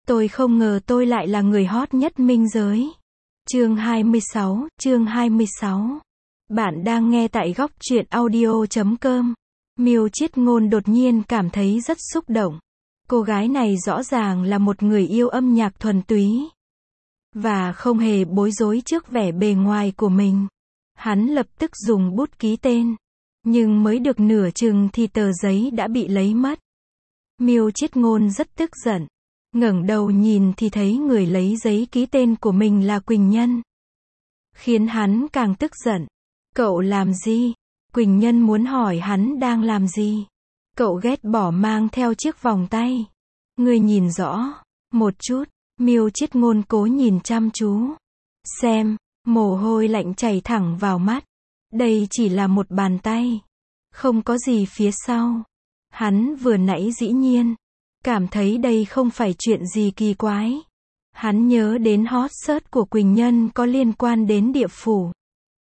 Tôi không ngờ tôi lại là người hot nhất minh giới. Chương 26. Bạn đang nghe tại góc truyện audio.com. Miêu Chiết Ngôn đột nhiên cảm thấy rất xúc động. Cô gái này rõ ràng là một người yêu âm nhạc thuần túy. Và không hề bối rối trước vẻ bề ngoài của mình. Hắn lập tức dùng bút ký tên. Nhưng mới được nửa chừng thì tờ giấy đã bị lấy mất. Miêu Chiết Ngôn rất tức giận. Ngẩng đầu nhìn thì thấy người lấy giấy ký tên của mình là Quỳnh Nhân. Khiến hắn càng tức giận. Cậu làm gì? Quỳnh Nhân muốn hỏi hắn đang làm gì. Cậu ghét bỏ mang theo chiếc vòng tay. Ngươi nhìn rõ. Một chút. Miêu Chiết Ngôn cố nhìn chăm chú. Xem. Mồ hôi lạnh chảy thẳng vào mắt. Đây chỉ là một bàn tay. Không có gì phía sau. Hắn vừa nãy dĩ nhiên cảm thấy đây không phải chuyện gì kỳ quái. Hắn nhớ đến hot search của Quỳnh Nhân có liên quan đến địa phủ.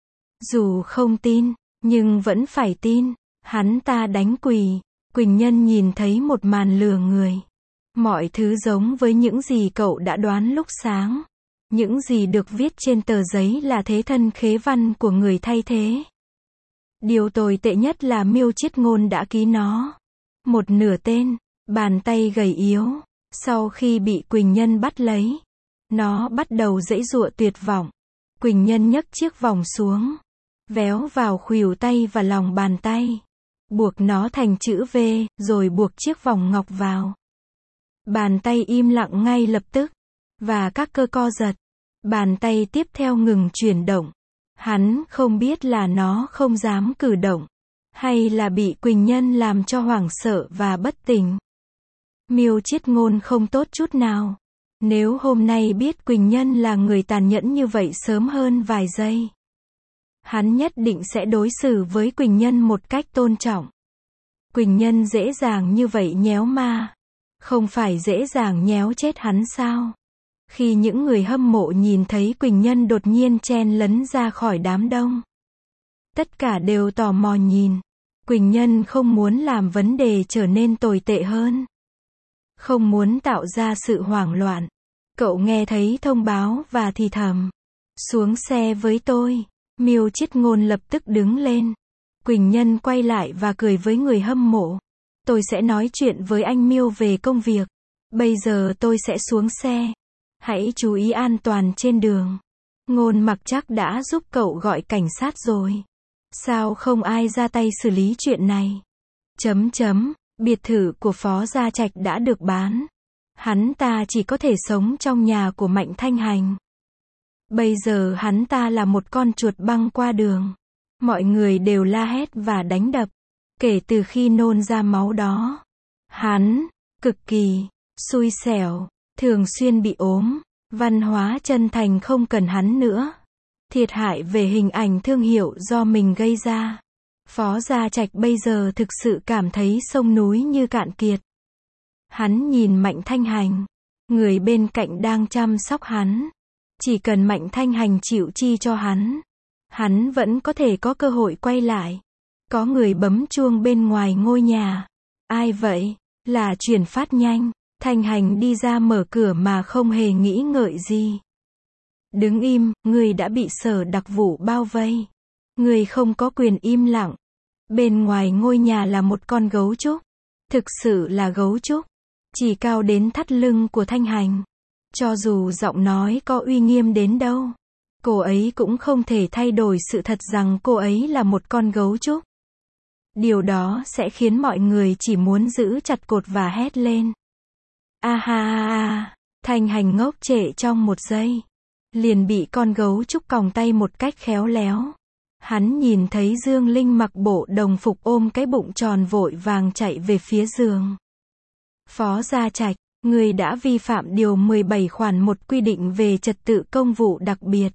Dù không tin, nhưng vẫn phải tin. Hắn ta đánh quỳ. Quỳnh Nhân nhìn thấy một màn lừa người. Mọi thứ giống với những gì cậu đã đoán lúc sáng. Những gì được viết trên tờ giấy là thế thân khế văn của người thay thế. Điều tồi tệ nhất là Miêu Chiết Ngôn đã ký nó. Một nửa tên. Bàn tay gầy yếu. Sau khi bị Quỳnh Nhân bắt lấy, nó bắt đầu giãy giụa tuyệt vọng. Quỳnh Nhân nhấc chiếc vòng xuống, véo vào khuỷu tay và lòng bàn tay, buộc nó thành chữ V, rồi buộc chiếc vòng ngọc vào. Bàn tay im lặng ngay lập tức, và các cơ co giật. Bàn tay tiếp theo ngừng chuyển động. Hắn không biết là nó không dám cử động, hay là bị Quỳnh Nhân làm cho hoảng sợ và bất tỉnh. Miêu Chiết Ngôn không tốt chút nào. Nếu hôm nay biết Quỳnh Nhân là người tàn nhẫn như vậy sớm hơn vài giây, hắn nhất định sẽ đối xử với Quỳnh Nhân một cách tôn trọng. Quỳnh Nhân dễ dàng như vậy nhéo ma. Không phải dễ dàng nhéo chết hắn sao? Khi những người hâm mộ nhìn thấy Quỳnh Nhân đột nhiên chen lấn ra khỏi đám đông, tất cả đều tò mò nhìn. Quỳnh Nhân không muốn làm vấn đề trở nên tồi tệ hơn. Không muốn tạo ra sự hoảng loạn. Cậu nghe thấy thông báo và thì thầm. Xuống xe với tôi. Miêu Chiết Ngôn lập tức đứng lên. Quỳnh Nhân quay lại và cười với người hâm mộ. Tôi sẽ nói chuyện với anh Miêu về công việc. Bây giờ tôi sẽ xuống xe. Hãy chú ý an toàn trên đường. Ngôn Mặc chắc đã giúp cậu gọi cảnh sát rồi. Sao không ai ra tay xử lý chuyện này? Biệt thự của Phó Gia Trạch đã được bán. Hắn ta chỉ có thể sống trong nhà của Mạnh Thanh Hành. Bây giờ hắn ta là một con chuột băng qua đường. Mọi người đều la hét và đánh đập. Kể từ khi nôn ra máu đó, hắn cực kỳ xui xẻo, thường xuyên bị ốm. Văn Hóa Chân Thành không cần hắn nữa. Thiệt hại về hình ảnh thương hiệu do mình gây ra. Phó Gia Trạch bây giờ thực sự cảm thấy sông núi như cạn kiệt. Hắn nhìn Mạnh Thanh Hành. Người bên cạnh đang chăm sóc hắn. Chỉ cần Mạnh Thanh Hành chịu chi cho hắn vẫn có thể có cơ hội quay lại. Có người bấm chuông bên ngoài ngôi nhà. Ai vậy? Là chuyển phát nhanh. Thanh Hành đi ra mở cửa mà không hề nghĩ ngợi gì. Đứng im, người đã bị Sở Đặc vụ bao vây. Người không có quyền im lặng. Bên ngoài ngôi nhà là một con gấu trúc. Thực sự là gấu trúc. Chỉ cao đến thắt lưng của Thanh Hành. Cho dù giọng nói có uy nghiêm đến đâu, cô ấy cũng không thể thay đổi sự thật rằng cô ấy là một con gấu trúc. Điều đó sẽ khiến mọi người chỉ muốn giữ chặt cột và hét lên. A ha ha ha. Thanh Hành ngốc trệ trong một giây. Liền bị con gấu trúc còng tay một cách khéo léo. Hắn nhìn thấy Dương Linh mặc bộ đồng phục ôm cái bụng tròn vội vàng chạy về phía giường. Phó Gia Trạch, người đã vi phạm điều 17 khoản 1 quy định về trật tự công vụ đặc biệt.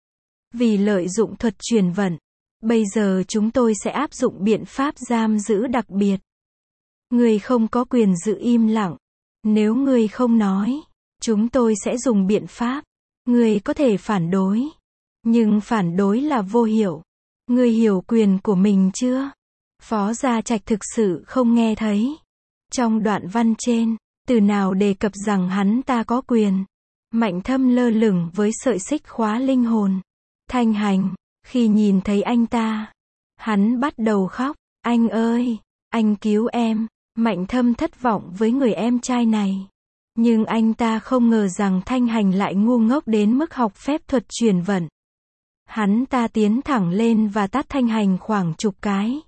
Vì lợi dụng thuật truyền vận, bây giờ chúng tôi sẽ áp dụng biện pháp giam giữ đặc biệt. Người không có quyền giữ im lặng. Nếu người không nói, chúng tôi sẽ dùng biện pháp. Người có thể phản đối. Nhưng phản đối là vô hiệu. Người hiểu quyền của mình chưa? Phó Gia Trạch thực sự không nghe thấy. Trong đoạn văn trên, Từ nào đề cập rằng hắn ta có quyền. Mạnh Thâm lơ lửng với sợi xích khóa linh hồn. Thanh Hành, khi nhìn thấy anh ta, hắn bắt đầu khóc. Anh ơi, anh cứu em. Mạnh Thâm thất vọng với người em trai này. Nhưng anh ta không ngờ rằng Thanh Hành lại ngu ngốc đến mức học phép thuật chuyển vận. Hắn ta tiến thẳng lên và tát Thanh Hành khoảng chục cái.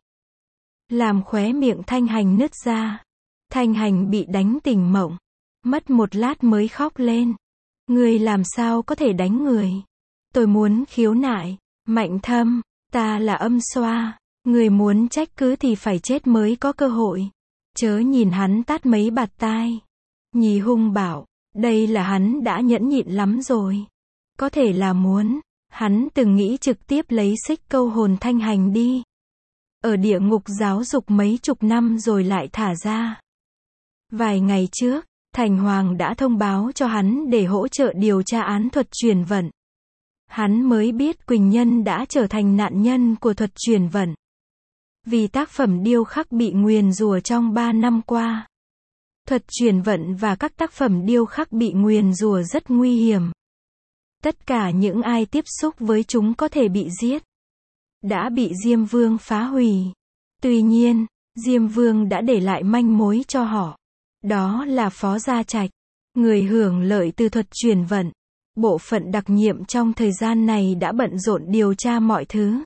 Làm khóe miệng Thanh Hành nứt ra. Thanh Hành bị đánh tỉnh mộng. Mất một lát mới khóc lên. Người làm sao có thể đánh người? Tôi muốn khiếu nại. Mạnh Thâm, ta là âm xoa. Người muốn trách cứ thì phải chết mới có cơ hội. Chớ nhìn hắn tát mấy bạt tai. Nhì Hung bảo, đây là hắn đã nhẫn nhịn lắm rồi. Có thể là muốn. Hắn từng nghĩ trực tiếp lấy xích câu hồn Thanh Hành đi. Ở địa ngục giáo dục mấy chục năm rồi lại thả ra. Vài ngày trước, Thành Hoàng đã thông báo cho hắn để hỗ trợ điều tra án thuật chuyển vận. Hắn mới biết Quỳnh Nhân đã trở thành nạn nhân của thuật chuyển vận. Vì tác phẩm điêu khắc bị nguyền rủa trong 3 năm qua. Thuật chuyển vận và các tác phẩm điêu khắc bị nguyền rủa rất nguy hiểm. Tất cả những ai tiếp xúc với chúng có thể bị giết. Đã bị Diêm Vương phá hủy. Tuy nhiên, Diêm Vương đã để lại manh mối cho họ. Đó là Phó Gia Trạch, người hưởng lợi từ thuật chuyển vận. Bộ phận đặc nhiệm trong thời gian này đã bận rộn điều tra mọi thứ.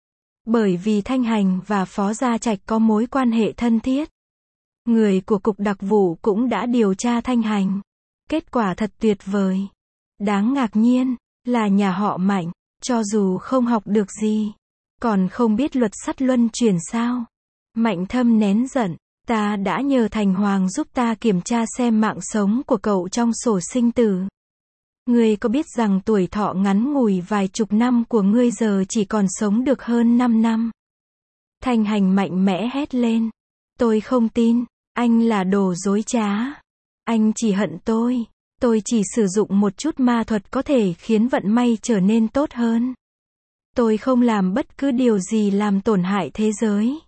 Bởi vì Thanh Hành và Phó Gia Trạch có mối quan hệ thân thiết. Người của Cục Đặc vụ cũng đã điều tra Thanh Hành. Kết quả thật tuyệt vời. Đáng ngạc nhiên, là nhà họ Mạnh, cho dù không học được gì, còn không biết luật sắt luân chuyển sao. Mạnh Thâm nén giận, ta đã nhờ Thành Hoàng giúp ta kiểm tra xem mạng sống của cậu trong sổ sinh tử. Ngươi có biết rằng tuổi thọ ngắn ngủi vài chục năm của ngươi giờ chỉ còn sống được hơn 5 năm. Thanh Hành mạnh mẽ hét lên. Tôi không tin, anh là đồ dối trá. Anh chỉ hận tôi. Tôi chỉ sử dụng một chút ma thuật có thể khiến vận may trở nên tốt hơn. Tôi không làm bất cứ điều gì làm tổn hại thế giới.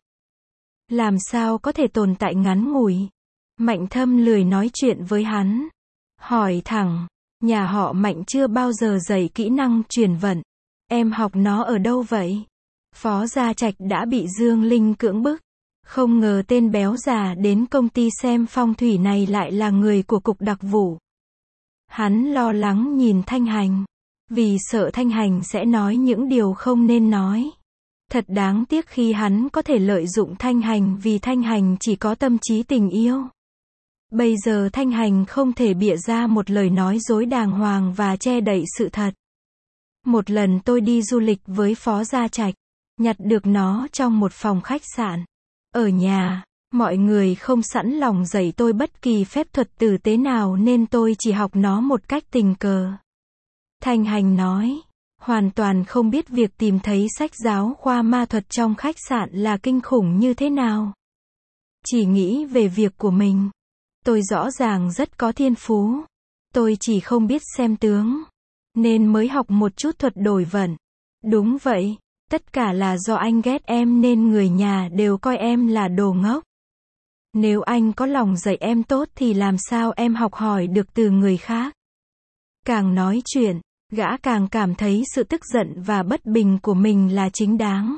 Làm sao có thể tồn tại ngắn ngủi? Mạnh Thâm lười nói chuyện với hắn. Hỏi thẳng, nhà họ Mạnh chưa bao giờ dạy kỹ năng chuyển vận. Em học nó ở đâu vậy? Phó Gia Trạch đã bị Dương Linh cưỡng bức. Không ngờ tên béo già đến công ty xem phong thủy này lại là người của Cục Đặc vụ. Hắn lo lắng nhìn Thanh Hành. Vì sợ Thanh Hành sẽ nói những điều không nên nói. Thật đáng tiếc khi hắn có thể lợi dụng Thanh Hành vì Thanh Hành chỉ có tâm trí tình yêu. Bây giờ Thanh Hành không thể bịa ra một lời nói dối đàng hoàng và che đậy sự thật. Một lần tôi đi du lịch với Phó Gia Trạch, nhặt được nó trong một phòng khách sạn. Ở nhà, mọi người không sẵn lòng dạy tôi bất kỳ phép thuật tử tế nào nên tôi chỉ học nó một cách tình cờ. Thanh Hành nói, hoàn toàn không biết việc tìm thấy sách giáo khoa ma thuật trong khách sạn là kinh khủng như thế nào. Chỉ nghĩ về việc của mình. Tôi rõ ràng rất có thiên phú. Tôi chỉ không biết xem tướng. Nên mới học một chút thuật đổi vận. Đúng vậy, tất cả là do anh ghét em nên người nhà đều coi em là đồ ngốc. Nếu anh có lòng dạy em tốt thì làm sao em học hỏi được từ người khác. Càng nói chuyện, gã càng cảm thấy sự tức giận và bất bình của mình là chính đáng.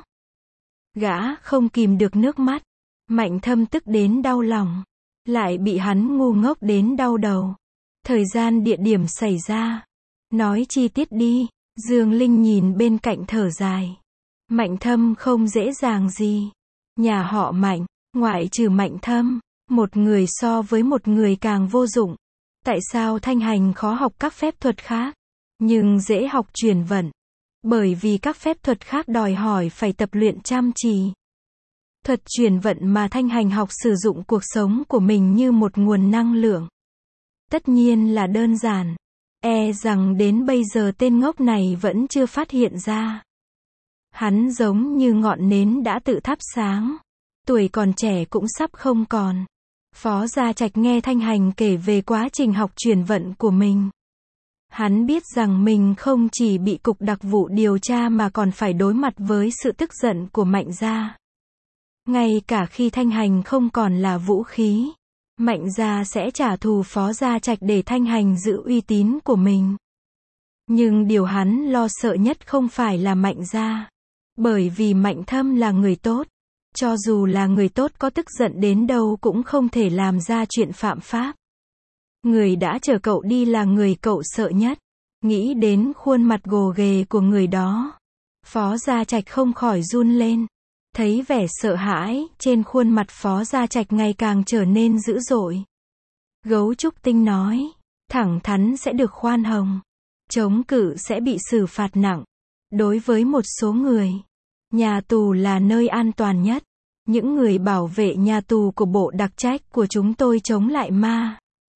Gã không kìm được nước mắt. Mạnh Thâm tức đến đau lòng. Lại bị hắn ngu ngốc đến đau đầu. Thời gian địa điểm xảy ra. Nói chi tiết đi. Dương Linh nhìn bên cạnh thở dài. Mạnh Thâm không dễ dàng gì. Nhà họ Mạnh, ngoại trừ Mạnh Thâm, một người so với một người càng vô dụng. Tại sao Thanh Hành khó học các phép thuật khác, nhưng dễ học chuyển vận? Bởi vì các phép thuật khác đòi hỏi phải tập luyện chăm chỉ. Thuật chuyển vận mà Thanh Hành học sử dụng cuộc sống của mình như một nguồn năng lượng. Tất nhiên là đơn giản. E rằng đến bây giờ tên ngốc này vẫn chưa phát hiện ra. Hắn giống như ngọn nến đã tự thắp sáng. Tuổi còn trẻ cũng sắp không còn. Phó Gia Trạch nghe Thanh Hành kể về quá trình học chuyển vận của mình. Hắn biết rằng mình không chỉ bị Cục Đặc vụ điều tra mà còn phải đối mặt với sự tức giận của Mạnh gia. Ngay cả khi Thanh Hành không còn là vũ khí, Mạnh gia sẽ trả thù Phó Gia Trạch để Thanh Hành giữ uy tín của mình. Nhưng điều hắn lo sợ nhất không phải là Mạnh gia. Bởi vì Mạnh Thâm là người tốt. Cho dù là người tốt có tức giận đến đâu cũng không thể làm ra chuyện phạm pháp. Người đã chở cậu đi là người cậu sợ nhất. Nghĩ đến khuôn mặt gồ ghề của người đó, Phó Gia Trạch không khỏi run lên. Thấy vẻ sợ hãi trên khuôn mặt Phó Gia Trạch ngày càng trở nên dữ dội. Gấu Trúc Tinh nói, thẳng thắn sẽ được khoan hồng, chống cự sẽ bị xử phạt nặng. Đối với một số người, nhà tù là nơi an toàn nhất. Những người bảo vệ nhà tù của bộ đặc trách của chúng tôi chống lại ma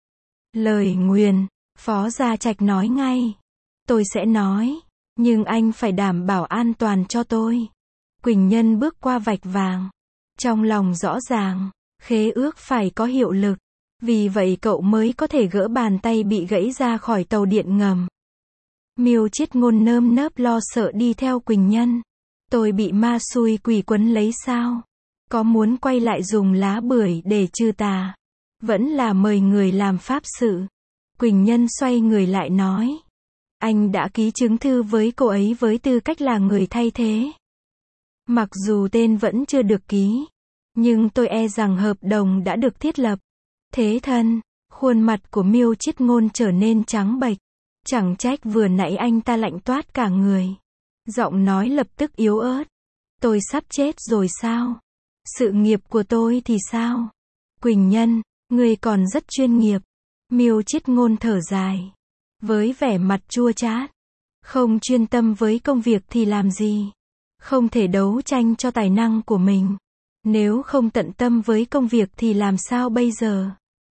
lời nguyền. Phó Gia Trạch nói ngay, tôi sẽ nói, nhưng anh phải đảm bảo an toàn cho tôi. Quỳnh Nhân bước qua vạch vàng. Trong lòng rõ ràng, khế ước phải có hiệu lực. Vì vậy cậu mới có thể gỡ bàn tay bị gãy ra khỏi tàu điện ngầm. Miêu Chiết Ngôn nơm nớp lo sợ đi theo Quỳnh Nhân. Tôi bị ma xui quỷ quấn lấy sao? Có muốn quay lại dùng lá bưởi để trừ tà? Vẫn là mời người làm pháp sự. Quỳnh Nhân xoay người lại nói. Anh đã ký chứng thư với cô ấy với tư cách là người thay thế. Mặc dù tên vẫn chưa được ký, nhưng tôi e rằng hợp đồng đã được thiết lập. Thế thân, khuôn mặt của Miêu Chiết Ngôn trở nên trắng bệch. Chẳng trách vừa nãy anh ta lạnh toát cả người. Giọng nói lập tức yếu ớt. Tôi sắp chết rồi sao? Sự nghiệp của tôi thì sao? Quỳnh Nhân, người còn rất chuyên nghiệp. Miêu Chiết Ngôn thở dài, với vẻ mặt chua chát. Không chuyên tâm với công việc thì làm gì? Không thể đấu tranh cho tài năng của mình. Nếu không tận tâm với công việc thì làm sao bây giờ?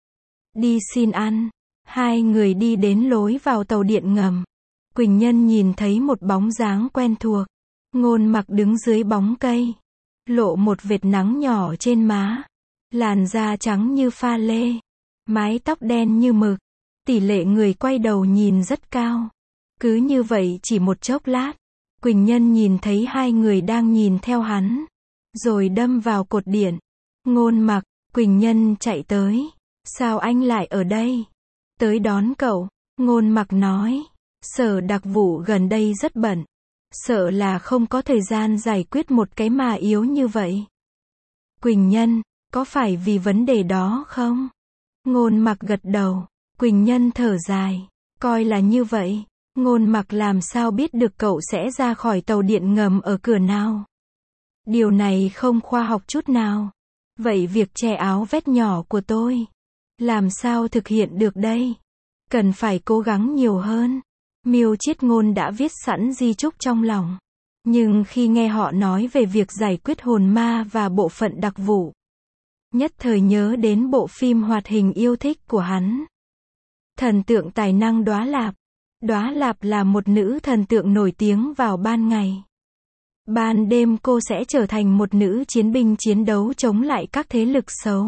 Đi xin ăn. Hai người đi đến lối vào tàu điện ngầm. Quỳnh Nhân nhìn thấy một bóng dáng quen thuộc. Ngôn Mặc đứng dưới bóng cây, lộ một vệt nắng nhỏ trên má. Làn da trắng như pha lê, mái tóc đen như mực. Tỷ lệ người quay đầu nhìn rất cao. Cứ như vậy chỉ một chốc lát, Quỳnh Nhân nhìn thấy hai người đang nhìn theo hắn, rồi đâm vào cột điện. Ngôn Mặc, Quỳnh Nhân chạy tới. Sao anh lại ở đây? Tới đón cậu. Ngôn Mặc nói. Sở đặc vụ gần đây rất bận. Sợ là không có thời gian giải quyết một cái mà yếu như vậy. Quỳnh Nhân, có phải vì vấn đề đó không? Ngôn Mặc gật đầu. Quỳnh Nhân thở dài. Coi là như vậy. Ngôn Mặc làm sao biết được cậu sẽ ra khỏi tàu điện ngầm ở cửa nào? Điều này không khoa học chút nào. Vậy việc che áo vest nhỏ của tôi, làm sao thực hiện được đây? Cần phải cố gắng nhiều hơn. Miêu Chiết Ngôn đã viết sẵn di chúc trong lòng. Nhưng khi nghe họ nói về việc giải quyết hồn ma và bộ phận đặc vụ, nhất thời nhớ đến bộ phim hoạt hình yêu thích của hắn. Thần tượng tài năng Đóa Lạp. Đóa Lạp là một nữ thần tượng nổi tiếng vào ban ngày. Ban đêm cô sẽ trở thành một nữ chiến binh chiến đấu chống lại các thế lực xấu.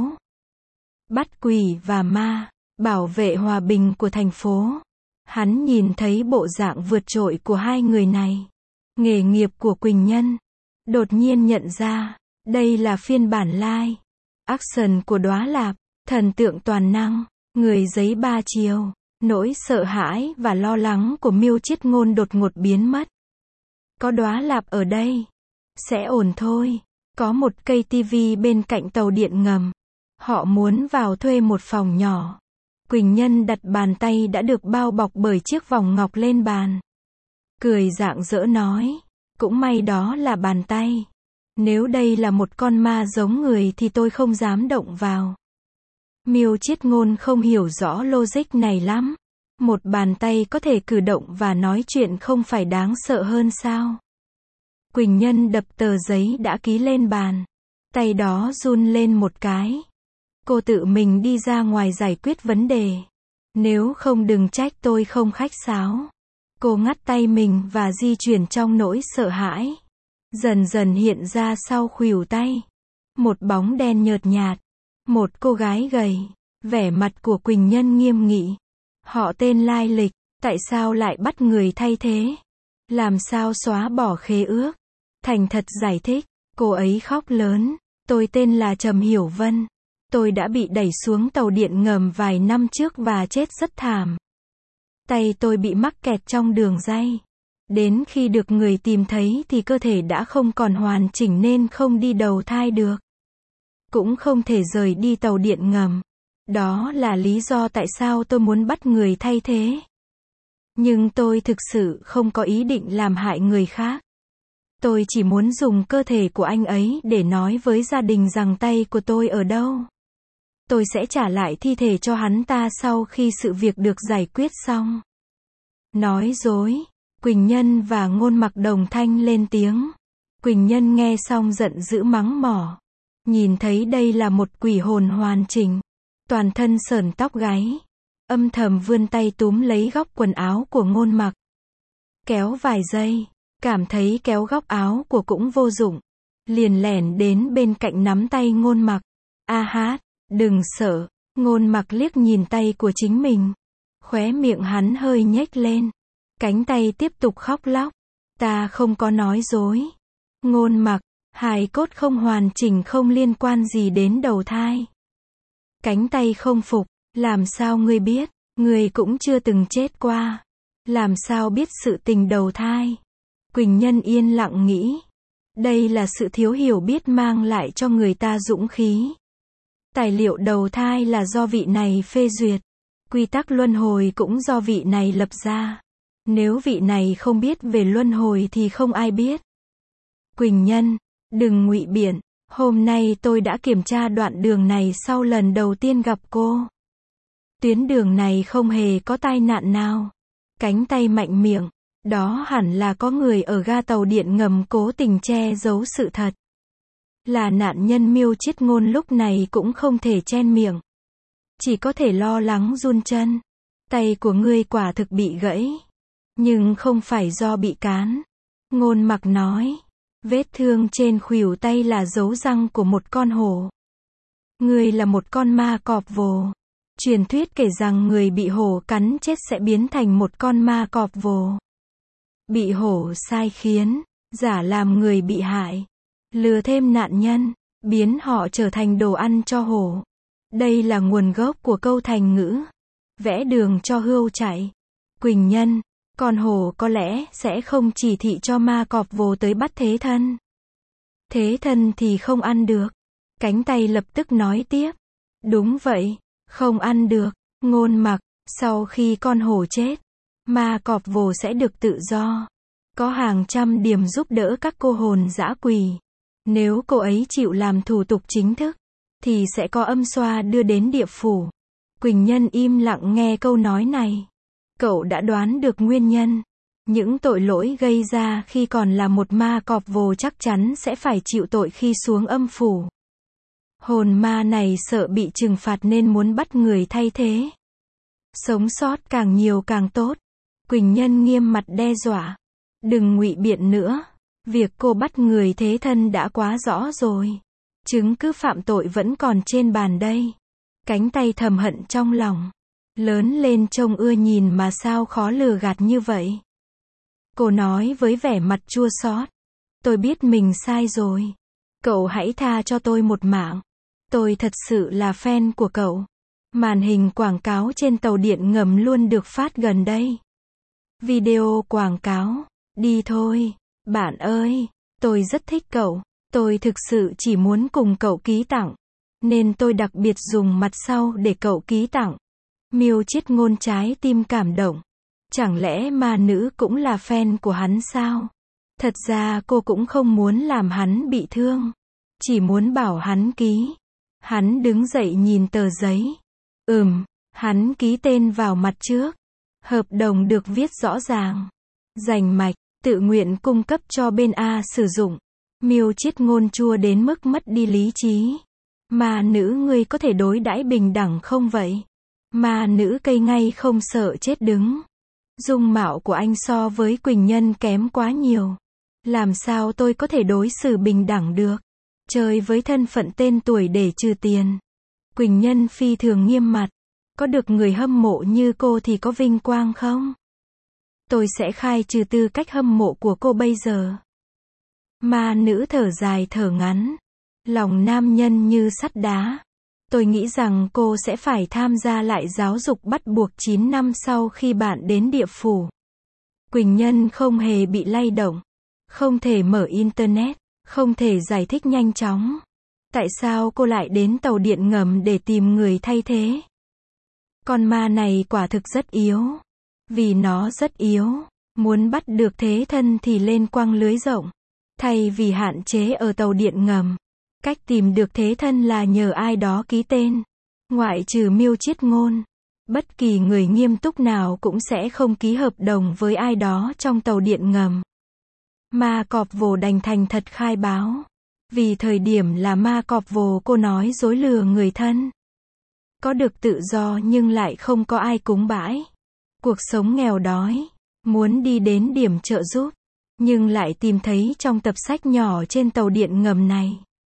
Bắt quỷ và ma, bảo vệ hòa bình của thành phố. Hắn nhìn thấy bộ dạng vượt trội của hai người này, nghề nghiệp của Quỳnh Nhân, đột nhiên nhận ra, đây là phiên bản live action của Đóa Lạp, thần tượng toàn năng, người giấy ba chiều. Nỗi sợ hãi và lo lắng của Miêu Chiết Ngôn đột ngột biến mất. Có Đóa Lạp ở đây, sẽ ổn thôi. Có một cây tivi bên cạnh tàu điện ngầm. Họ muốn vào thuê một phòng nhỏ. Quỳnh Nhân đặt bàn tay đã được bao bọc bởi chiếc vòng ngọc lên bàn. Cười rạng rỡ nói, cũng may đó là bàn tay. Nếu đây là một con ma giống người thì tôi không dám động vào. Miêu Chiết Ngôn không hiểu rõ logic này lắm. Một bàn tay có thể cử động và nói chuyện không phải đáng sợ hơn sao? Quỳnh Nhân đập tờ giấy đã ký lên bàn. Tay đó run lên một cái. Cô tự mình đi ra ngoài giải quyết vấn đề. Nếu không đừng trách tôi không khách sáo. Cô ngắt tay mình và di chuyển trong nỗi sợ hãi. Dần dần hiện ra sau khuỷu tay. Một bóng đen nhợt nhạt. Một cô gái gầy. Vẻ mặt của Quỳnh Nhân nghiêm nghị. Họ tên lai lịch. Tại sao lại bắt người thay thế? Làm sao xóa bỏ khế ước? Thành thật giải thích. Cô ấy khóc lớn. Tôi tên là Trầm Hiểu Vân. Tôi đã bị đẩy xuống tàu điện ngầm vài năm trước và chết rất thảm. Tay tôi bị mắc kẹt trong đường ray. Đến khi được người tìm thấy thì cơ thể đã không còn hoàn chỉnh nên không đi đầu thai được. Cũng không thể rời đi tàu điện ngầm. Đó là lý do tại sao tôi muốn bắt người thay thế. Nhưng tôi thực sự không có ý định làm hại người khác. Tôi chỉ muốn dùng cơ thể của anh ấy để nói với gia đình rằng tay của tôi ở đâu. Tôi sẽ trả lại thi thể cho hắn ta sau khi sự việc được giải quyết xong. Nói dối. Quỳnh Nhân và Ngôn Mặc đồng thanh lên tiếng. Quỳnh Nhân nghe xong giận dữ mắng mỏ. Nhìn thấy đây là một quỷ hồn hoàn chỉnh. Toàn thân sởn tóc gáy. Âm thầm vươn tay túm lấy góc quần áo của Ngôn Mặc. Kéo vài giây. Cảm thấy kéo góc áo của cũng vô dụng. Liền lẻn đến bên cạnh nắm tay Ngôn Mặc. A hát, đừng sợ. Ngôn Mặc liếc nhìn tay của chính mình. Khóe miệng hắn hơi nhếch lên. Cánh tay tiếp tục khóc lóc. Ta không có nói dối. Ngôn Mặc, hài cốt không hoàn chỉnh không liên quan gì đến đầu thai. Cánh tay không phục, làm sao ngươi biết, ngươi cũng chưa từng chết qua. Làm sao biết sự tình đầu thai? Quỳnh Nhân yên lặng nghĩ. Đây là sự thiếu hiểu biết mang lại cho người ta dũng khí. Tài liệu đầu thai là do vị này phê duyệt. Quy tắc luân hồi cũng do vị này lập ra. Nếu vị này không biết về luân hồi thì không ai biết. Quỳnh Nhân, đừng ngụy biện. Hôm nay tôi đã kiểm tra đoạn đường này sau lần đầu tiên gặp cô. Tuyến đường này không hề có tai nạn nào. Cánh tay mạnh miệng. Đó hẳn là có người ở ga tàu điện ngầm cố tình che giấu sự thật. Là nạn nhân Miêu Chiết Ngôn lúc này cũng không thể chen miệng. Chỉ có thể lo lắng run chân. Tay của ngươi quả thực bị gãy. Nhưng không phải do bị cán. Ngôn Mặc nói. Vết thương trên khuỷu tay là dấu răng của một con hổ. Ngươi là một con ma cọp vồ. Truyền thuyết kể rằng người bị hổ cắn chết sẽ biến thành một con ma cọp vồ. Bị hổ sai khiến, giả làm người bị hại. Lừa thêm nạn nhân, biến họ trở thành đồ ăn cho hổ. Đây là nguồn gốc của câu thành ngữ. Vẽ đường cho hươu chạy. Quỳnh Nhân, con hổ có lẽ sẽ không chỉ thị cho ma cọp vồ tới bắt thế thân. Thế thân thì không ăn được. Cánh tay lập tức nói tiếp. Đúng vậy, không ăn được. Ngôn Mặc, sau khi con hổ chết, ma cọp vồ sẽ được tự do. Có hàng trăm điểm giúp đỡ các cô hồn dã quỷ. Nếu cô ấy chịu làm thủ tục chính thức, thì sẽ có âm xoa đưa đến địa phủ. Quỳnh Nhân im lặng nghe câu nói này. Cậu đã đoán được nguyên nhân. Những tội lỗi gây ra khi còn là một ma cọp vồ chắc chắn sẽ phải chịu tội khi xuống âm phủ. Hồn ma này sợ bị trừng phạt nên muốn bắt người thay thế. Sống sót càng nhiều càng tốt. Quỳnh Nhân nghiêm mặt đe dọa. Đừng ngụy biện nữa. Việc cô bắt người thế thân đã quá rõ rồi. Chứng cứ phạm tội vẫn còn trên bàn đây. Cánh tay thầm hận trong lòng. Lớn lên trông ưa nhìn mà sao khó lừa gạt như vậy. Cô nói với vẻ mặt chua xót. Tôi biết mình sai rồi. Cậu hãy tha cho tôi một mạng. Tôi thật sự là fan của cậu. Màn hình quảng cáo trên tàu điện ngầm luôn được phát gần đây. Video quảng cáo. Đi thôi. Bạn ơi, tôi rất thích cậu. Tôi thực sự chỉ muốn cùng cậu ký tặng. Nên tôi đặc biệt dùng mặt sau để cậu ký tặng. Miêu Chiết Ngôn trái tim cảm động. Chẳng lẽ ma nữ cũng là fan của hắn sao? Thật ra cô cũng không muốn làm hắn bị thương. Chỉ muốn bảo hắn ký. Hắn đứng dậy nhìn tờ giấy. Hắn ký tên vào mặt trước. Hợp đồng được viết rõ ràng. Rành mạch, tự nguyện cung cấp cho bên A sử dụng. Miêu Chiết Ngôn chua đến mức mất đi lý trí. Ma nữ ngươi có thể đối đãi bình đẳng không vậy? Ma nữ cây ngay không sợ chết đứng. Dung mạo của anh so với Quỳnh Nhân kém quá nhiều. Làm sao tôi có thể đối xử bình đẳng được? Chơi với thân phận tên tuổi để trừ tiền. Quỳnh Nhân phi thường nghiêm mặt. Có được người hâm mộ như cô thì có vinh quang không? Tôi sẽ khai trừ tư cách hâm mộ của cô bây giờ. Ma nữ thở dài thở ngắn. Lòng nam nhân như sắt đá. Tôi nghĩ rằng cô sẽ phải tham gia lại giáo dục bắt buộc 9 năm sau khi bạn đến địa phủ. Quỳnh Nhân không hề bị lay động. Không thể mở Internet. Không thể giải thích nhanh chóng. Tại sao cô lại đến tàu điện ngầm để tìm người thay thế? Con ma này quả thực rất yếu. Vì nó rất yếu. Muốn bắt được thế thân thì lên quăng lưới rộng. Thay vì hạn chế ở tàu điện ngầm. Cách tìm được thế thân là nhờ ai đó ký tên. Ngoại trừ Miêu Chiết Ngôn. Bất kỳ người nghiêm túc nào cũng sẽ không ký hợp đồng với ai đó trong tàu điện ngầm. Ma Cọp Vồ đành thành thật khai báo. Vì thời điểm là Ma Cọp Vồ cô nói dối lừa người thân. Có được tự do nhưng lại không có ai cúng bãi. Cuộc sống nghèo đói. Muốn đi đến điểm trợ giúp. Nhưng lại tìm thấy trong tập sách nhỏ trên tàu điện ngầm này.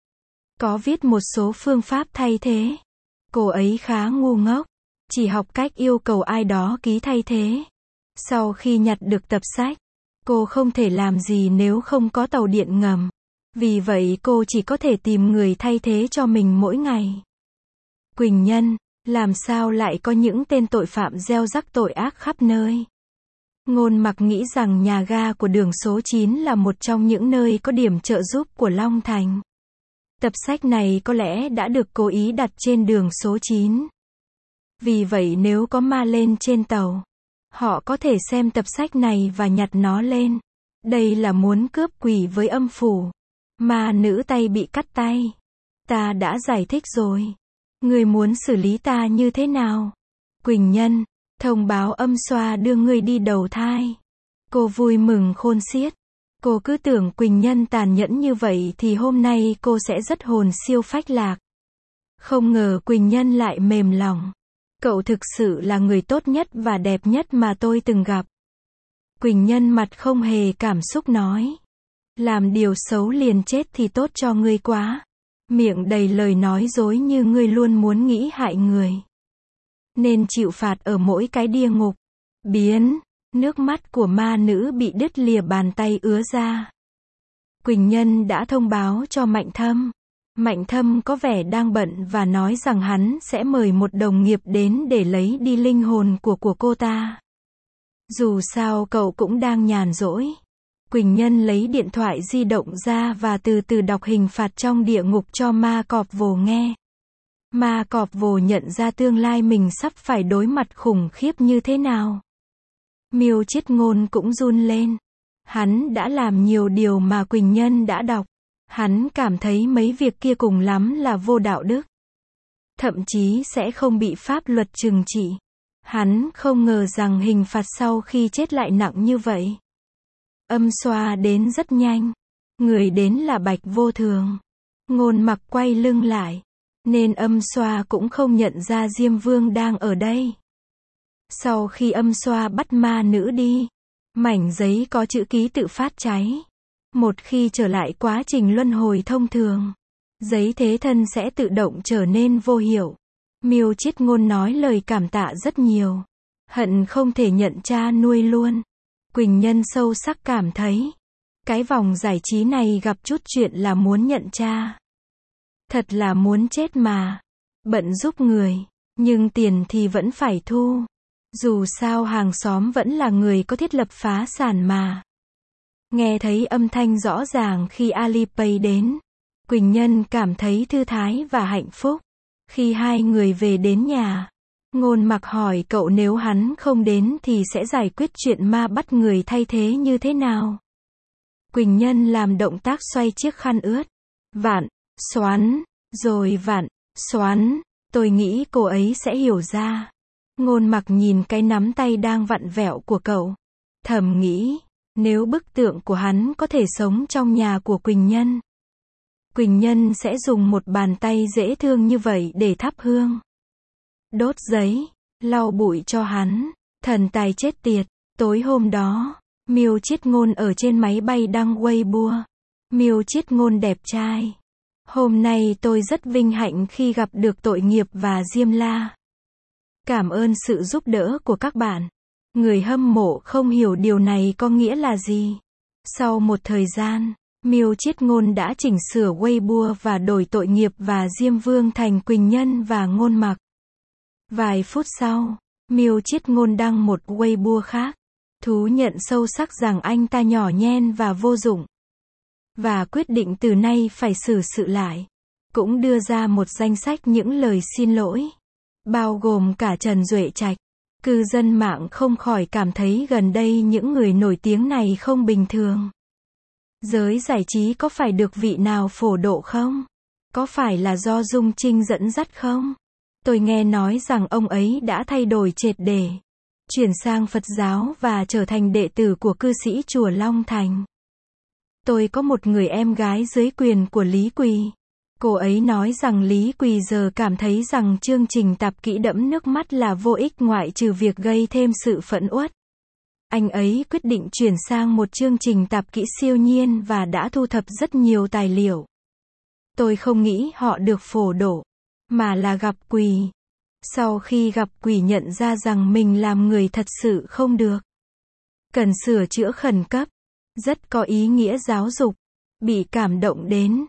Có viết một số phương pháp thay thế. Cô ấy khá ngu ngốc. Chỉ học cách yêu cầu ai đó ký thay thế. Sau khi nhặt được tập sách, cô không thể làm gì nếu không có tàu điện ngầm. Vì vậy cô chỉ có thể tìm người thay thế cho mình mỗi ngày. Quỳnh Nhân, làm sao lại có những tên tội phạm gieo rắc tội ác khắp nơi? Ngôn Mặc nghĩ rằng nhà ga của đường số 9 là một trong những nơi có điểm trợ giúp của Long Thành. Tập sách này có lẽ đã được cố ý đặt trên đường số 9. Vì vậy nếu có ma lên trên tàu, họ có thể xem tập sách này và nhặt nó lên. Đây là muốn cướp quỷ với âm phủ. Ma nữ tay bị cắt tay. Ta đã giải thích rồi. Ngươi muốn xử lý ta như thế nào? Quỳnh Nhân, thông báo âm xoa đưa ngươi đi đầu thai. Cô vui mừng khôn xiết. Cô cứ tưởng Quỳnh Nhân tàn nhẫn như vậy thì hôm nay cô sẽ rất hồn siêu phách lạc. Không ngờ Quỳnh Nhân lại mềm lòng. Cậu thực sự là người tốt nhất và đẹp nhất mà tôi từng gặp. Quỳnh Nhân mặt không hề cảm xúc nói. Làm điều xấu liền chết thì tốt cho ngươi quá. Miệng đầy lời nói dối như ngươi luôn muốn nghĩ hại người. Nên chịu phạt ở mỗi cái địa ngục. Biến. Nước mắt của ma nữ bị đứt lìa bàn tay ứa ra. Quỳnh Nhân đã thông báo cho Mạnh Thâm. Mạnh Thâm có vẻ đang bận và nói rằng hắn sẽ mời một đồng nghiệp đến để lấy đi linh hồn của cô ta. Dù sao cậu cũng đang nhàn rỗi. Quỳnh Nhân lấy điện thoại di động ra và từ từ đọc hình phạt trong địa ngục cho Ma Cọp Vồ nghe. Ma Cọp Vồ nhận ra tương lai mình sắp phải đối mặt khủng khiếp như thế nào. Miêu Chiết Ngôn cũng run lên. Hắn đã làm nhiều điều mà Quỳnh Nhân đã đọc. Hắn cảm thấy mấy việc kia cùng lắm là vô đạo đức. Thậm chí sẽ không bị pháp luật trừng trị. Hắn không ngờ rằng hình phạt sau khi chết lại nặng như vậy. Âm xoa đến rất nhanh. Người đến là Bạch Vô Thường. Ngôn Mặc quay lưng lại. Nên âm xoa cũng không nhận ra Diêm Vương đang ở đây. Sau khi âm xoa bắt ma nữ đi, mảnh giấy có chữ ký tự phát cháy. Một khi trở lại quá trình luân hồi thông thường, giấy thế thân sẽ tự động trở nên vô hiệu. Miêu Chiết Ngôn nói lời cảm tạ rất nhiều. Hận không thể nhận cha nuôi luôn. Quỳnh Nhân sâu sắc cảm thấy, cái vòng giải trí này gặp chút chuyện là muốn nhận cha. Thật là muốn chết mà. Bận giúp người, nhưng tiền thì vẫn phải thu. Dù sao hàng xóm vẫn là người có thiết lập phá sản mà. Nghe thấy âm thanh rõ ràng khi Alipay đến. Quỳnh Nhân cảm thấy thư thái và hạnh phúc. Khi hai người về đến nhà, Ngôn Mặc hỏi cậu nếu hắn không đến thì sẽ giải quyết chuyện ma bắt người thay thế như thế nào. Quỳnh Nhân làm động tác xoay chiếc khăn ướt. Vặn, xoắn, rồi vặn, xoắn. Tôi nghĩ cô ấy sẽ hiểu ra. Ngôn Mặc nhìn cái nắm tay đang vặn vẹo của cậu. Thầm nghĩ, nếu bức tượng của hắn có thể sống trong nhà của Quỳnh Nhân, Quỳnh Nhân sẽ dùng một bàn tay dễ thương như vậy để thắp hương, đốt giấy, lau bụi cho hắn. Thần tài chết tiệt. Tối hôm đó, Miêu Chiết Ngôn ở trên máy bay đăng Weibo. Miêu Chiết Ngôn đẹp trai. Hôm nay tôi rất vinh hạnh khi gặp được tội nghiệp và Diêm La. Cảm ơn sự giúp đỡ của các bạn. Người hâm mộ không hiểu điều này có nghĩa là gì. Sau một thời gian, Miêu Chiết Ngôn đã chỉnh sửa Weibo và đổi tội nghiệp và Diêm Vương thành Quỳnh Nhân và Ngôn Mặc. Vài phút sau, Miêu Chiết Ngôn đăng một Weibo khác, thú nhận sâu sắc rằng anh ta nhỏ nhen và vô dụng, và quyết định từ nay phải xử sự lại. Cũng đưa ra một danh sách những lời xin lỗi, bao gồm cả Trần Duệ Trạch. Cư dân mạng không khỏi cảm thấy gần đây những người nổi tiếng này không bình thường. Giới giải trí có phải được vị nào phổ độ không? Có phải là do Dung Trinh dẫn dắt không? Tôi nghe nói rằng ông ấy đã thay đổi triệt để, chuyển sang Phật giáo và trở thành đệ tử của cư sĩ chùa Long Thành. Tôi có một người em gái dưới quyền của Lý Quỳ. Cô ấy nói rằng Lý Quỳ giờ cảm thấy rằng chương trình tạp kỹ đẫm nước mắt là vô ích ngoại trừ việc gây thêm sự phẫn uất. Anh ấy quyết định chuyển sang một chương trình tạp kỹ siêu nhiên và đã thu thập rất nhiều tài liệu. Tôi không nghĩ họ được phổ độ, mà là gặp Quỳ. Sau khi gặp Quỳ nhận ra rằng mình làm người thật sự không được, cần sửa chữa khẩn cấp, rất có ý nghĩa giáo dục, bị cảm động đến.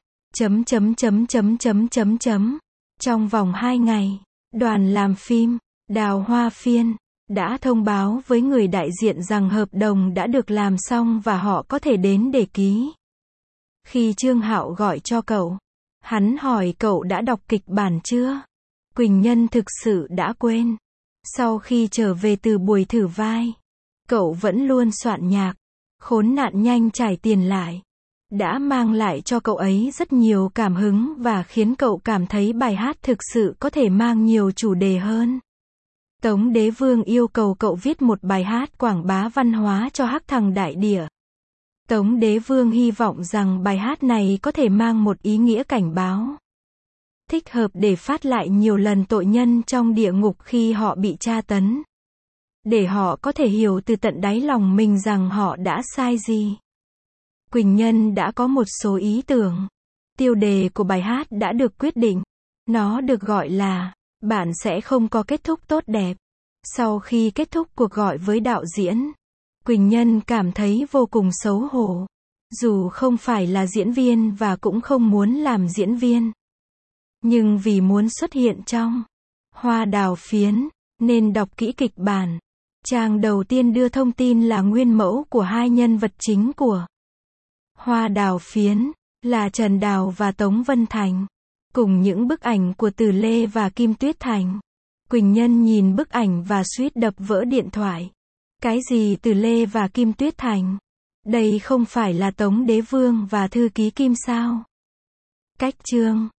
Trong vòng 2 ngày, đoàn làm phim Đào Hoa Phiên đã thông báo với người đại diện rằng hợp đồng đã được làm xong và họ có thể đến để ký. Khi Trương Hạo gọi cho cậu, hắn hỏi cậu đã đọc kịch bản chưa? Quỳnh Nhân thực sự đã quên. Sau khi trở về từ buổi thử vai, cậu vẫn luôn soạn nhạc. Khốn nạn nhanh trải tiền lại đã mang lại cho cậu ấy rất nhiều cảm hứng và khiến cậu cảm thấy bài hát thực sự có thể mang nhiều chủ đề hơn. Tống Đế Vương yêu cầu cậu viết một bài hát quảng bá văn hóa cho Hắc Thằng Đại Địa. Tống Đế Vương hy vọng rằng bài hát này có thể mang một ý nghĩa cảnh báo, thích hợp để phát lại nhiều lần tội nhân trong địa ngục khi họ bị tra tấn, để họ có thể hiểu từ tận đáy lòng mình rằng họ đã sai gì. Quỳnh Nhân đã có một số ý tưởng. Tiêu đề của bài hát đã được quyết định. Nó được gọi là Bạn sẽ không có kết thúc tốt đẹp. Sau khi kết thúc cuộc gọi với đạo diễn, Quỳnh Nhân cảm thấy vô cùng xấu hổ. Dù không phải là diễn viên và cũng không muốn làm diễn viên, nhưng vì muốn xuất hiện trong Hoa Đào Phiến, nên đọc kỹ kịch bản. Trang đầu tiên đưa thông tin là nguyên mẫu của hai nhân vật chính của Hoa Đào Phiến là Trần Đào và Tống Vân Thành, cùng những bức ảnh của Từ Lê và Kim Tuyết Thành. Quỳnh Nhân nhìn bức ảnh và suýt đập vỡ điện thoại. Cái gì Từ Lê và Kim Tuyết Thành? Đây không phải là Tống Đế Vương và thư ký Kim sao? Cách chương